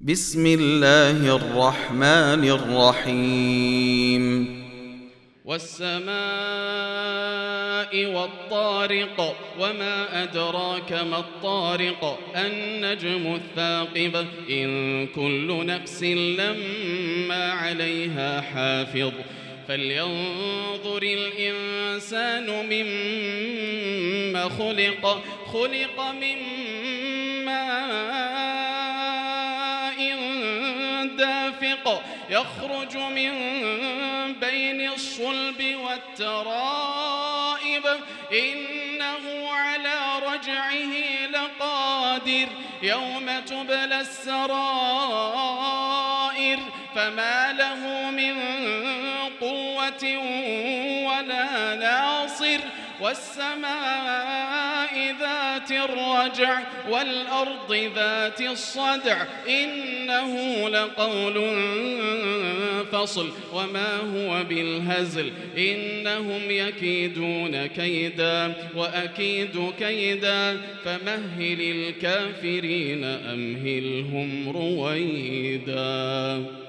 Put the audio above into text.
بسم الله الرحمن الرحيم والسماء والطارق وما أدراك ما الطارق النجم الثاقب إن كل نفس لما عليها حافظ فلينظر الإنسان مما خلق من ماء دافق يخرج من بين الصلب والترائب إنه على رجعه لقادر يوم تبلى السرائر فما له من قوة ولا ناصر والسماء ذات الرجع والأرض ذات الصدع إنه لقول فصل وما هو بالهزل إنهم يكيدون كيدا وأكيد كيدا فمهل الكافرين أمهلهم رويدا.